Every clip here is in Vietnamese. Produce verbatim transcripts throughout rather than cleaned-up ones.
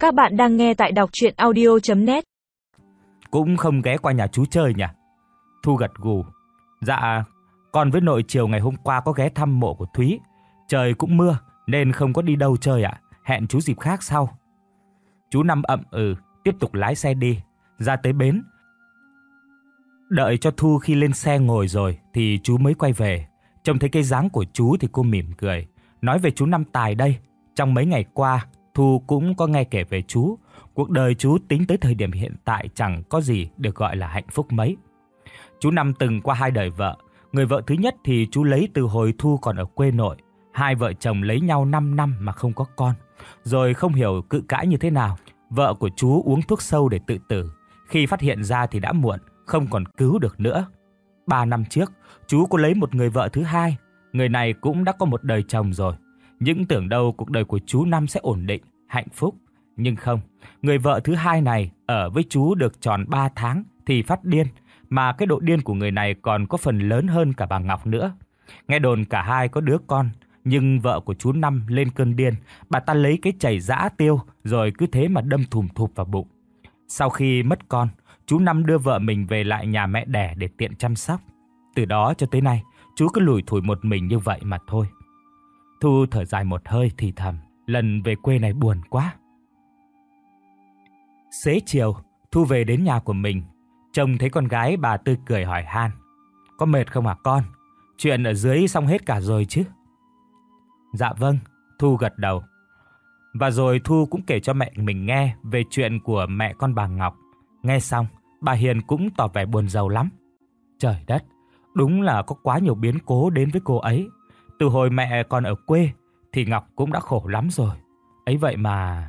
Các bạn đang nghe tại đọc truyện audio chấm net. Cũng không ghé qua nhà chú chơi nhỉ? Thu gật gù. Dạ, con với nội chiều ngày hôm qua có ghé thăm mộ của Thúy. Trời cũng mưa nên không có đi đâu chơi ạ. Hẹn chú dịp khác sau. Chú Năm ậm ừ, tiếp tục lái xe đi. Ra tới bến. Đợi cho Thu khi lên xe ngồi rồi thì chú mới quay về. Trông thấy cái dáng của chú thì cô mỉm cười. Nói về chú Năm Tài đây. Trong mấy ngày qua, Thu cũng có nghe kể về chú. Cuộc đời chú tính tới thời điểm hiện tại chẳng có gì được gọi là hạnh phúc mấy. Chú Năm từng qua hai đời vợ. Người vợ thứ nhất thì chú lấy từ hồi Thu còn ở quê nội. Hai vợ chồng lấy nhau năm năm mà không có con. Rồi không hiểu cự cãi như thế nào, vợ của chú uống thuốc sâu để tự tử. Khi phát hiện ra thì đã muộn, không còn cứu được nữa. Ba năm trước, chú có lấy một người vợ thứ hai. Người này cũng đã có một đời chồng rồi. Nhưng tưởng đâu cuộc đời của chú Năm sẽ ổn định, hạnh phúc. Nhưng không, người vợ thứ hai này ở với chú được tròn ba tháng thì phát điên. Mà cái độ điên của người này còn có phần lớn hơn cả bà Ngọc nữa. Nghe đồn cả hai có đứa con. Nhưng vợ của chú Năm lên cơn điên. Bà ta lấy cái chày giã tiêu rồi cứ thế mà đâm thùm thụp vào bụng. Sau khi mất con, chú Năm đưa vợ mình về lại nhà mẹ đẻ để tiện chăm sóc. Từ đó cho tới nay, chú cứ lủi thủi một mình như vậy mà thôi. Thu thở dài một hơi thì thầm, lần về quê này buồn quá. Xế chiều, Thu về đến nhà của mình. Trông thấy con gái, bà tươi cười hỏi han. Có mệt không hả con? Chuyện ở dưới xong hết cả rồi chứ? Dạ vâng, Thu gật đầu. Và rồi Thu cũng kể cho mẹ mình nghe về chuyện của mẹ con bà Ngọc. Nghe xong, bà Hiền cũng tỏ vẻ buồn rầu lắm. Trời đất, đúng là có quá nhiều biến cố đến với cô ấy. Từ hồi mẹ còn ở quê thì Ngọc cũng đã khổ lắm rồi. Ấy vậy mà...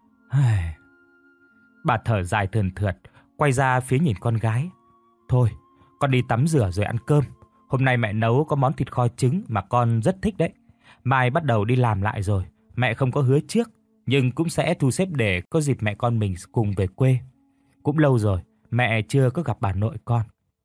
Bà thở dài thườn thượt, quay ra phía nhìn con gái. Thôi, con đi tắm rửa rồi ăn cơm. Hôm nay mẹ nấu có món thịt kho trứng mà con rất thích đấy. Mai bắt đầu đi làm lại rồi. Mẹ không có hứa trước, nhưng cũng sẽ thu xếp để có dịp mẹ con mình cùng về quê. Cũng lâu rồi, mẹ chưa có gặp bà nội con.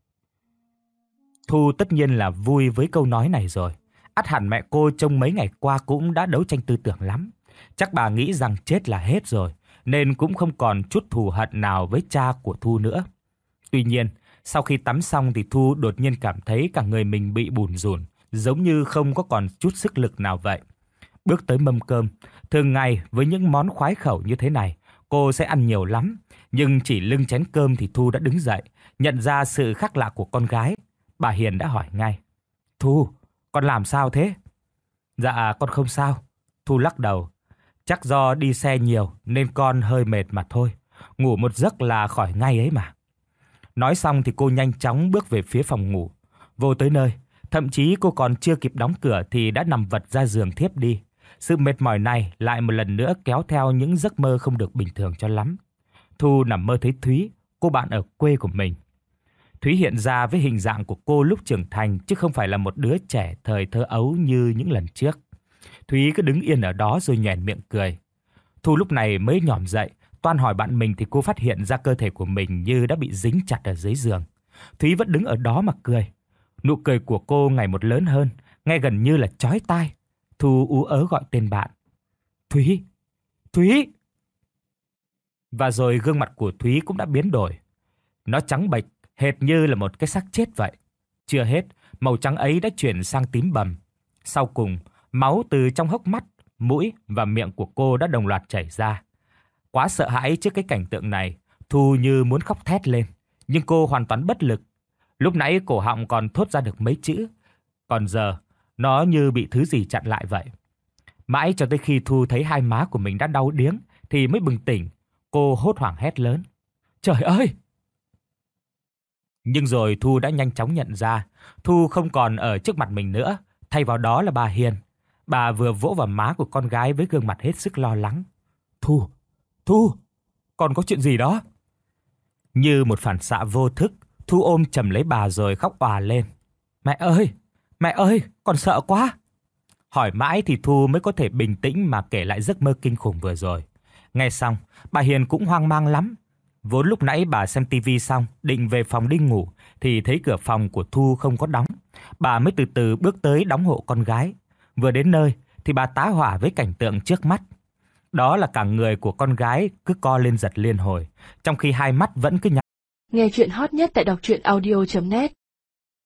Thu tất nhiên là vui với câu nói này rồi. Ắt hẳn mẹ cô trong mấy ngày qua cũng đã đấu tranh tư tưởng lắm. Chắc bà nghĩ rằng chết là hết rồi, nên cũng không còn chút thù hận nào với cha của Thu nữa. Tuy nhiên, sau khi tắm xong thì Thu đột nhiên cảm thấy cả người mình bị bủn rủn, giống như không có còn chút sức lực nào vậy. Bước tới mâm cơm, thường ngày với những món khoái khẩu như thế này, cô sẽ ăn nhiều lắm. Nhưng chỉ lưng chén cơm thì Thu đã đứng dậy, nhận ra sự khác lạ của con gái. Bà Hiền đã hỏi ngay. Thu, con làm sao thế? Dạ, con không sao. Thu lắc đầu. Chắc do đi xe nhiều nên con hơi mệt mà thôi. Ngủ một giấc là khỏi ngay ấy mà. Nói xong thì cô nhanh chóng bước về phía phòng ngủ. Vô tới nơi, thậm chí cô còn chưa kịp đóng cửa thì đã nằm vật ra giường thiếp đi. Sự mệt mỏi này lại một lần nữa kéo theo những giấc mơ không được bình thường cho lắm. Thu nằm mơ thấy Thúy, cô bạn ở quê của mình. Thúy hiện ra với hình dạng của cô lúc trưởng thành chứ không phải là một đứa trẻ thời thơ ấu như những lần trước. Thúy cứ đứng yên ở đó rồi nhoẻn miệng cười. Thu lúc này mới nhỏm dậy, toan hỏi bạn mình thì cô phát hiện ra cơ thể của mình như đã bị dính chặt ở dưới giường. Thúy vẫn đứng ở đó mà cười. Nụ cười của cô ngày một lớn hơn, nghe gần như là chói tai. Thu ú ớ gọi tên bạn. Thúy! Thúy! Và rồi gương mặt của Thúy cũng đã biến đổi. Nó trắng bệch, hệt như là một cái xác chết vậy. Chưa hết, màu trắng ấy đã chuyển sang tím bầm. Sau cùng, máu từ trong hốc mắt, mũi và miệng của cô đã đồng loạt chảy ra. Quá sợ hãi trước cái cảnh tượng này, Thu như muốn khóc thét lên. Nhưng cô hoàn toàn bất lực. Lúc nãy cổ họng còn thốt ra được mấy chữ. Còn giờ, nó như bị thứ gì chặn lại vậy. Mãi cho tới khi Thu thấy hai má của mình đã đau điếng thì mới bừng tỉnh. Cô hốt hoảng hét lớn. Trời ơi! Nhưng rồi Thu đã nhanh chóng nhận ra. Thu không còn ở trước mặt mình nữa. Thay vào đó là bà Hiền. Bà vừa vỗ vào má của con gái với gương mặt hết sức lo lắng. Thu! Thu! Còn có chuyện gì đó? Như một phản xạ vô thức, Thu ôm chầm lấy bà rồi khóc òa lên. Mẹ ơi! Mẹ ơi! Con sợ quá! Hỏi mãi thì Thu mới có thể bình tĩnh mà kể lại giấc mơ kinh khủng vừa rồi. Nghe xong, bà Hiền cũng hoang mang lắm. Vốn lúc nãy bà xem tivi xong, định về phòng đi ngủ, thì thấy cửa phòng của Thu không có đóng. Bà mới từ từ bước tới đóng hộ con gái. Vừa đến nơi, thì bà tá hỏa với cảnh tượng trước mắt. đó là cả người của con gái cứ co lên giật liên hồi, trong khi hai mắt vẫn cứ nhắm. Nghe chuyện hot nhất tại đọc truyện audio chấm net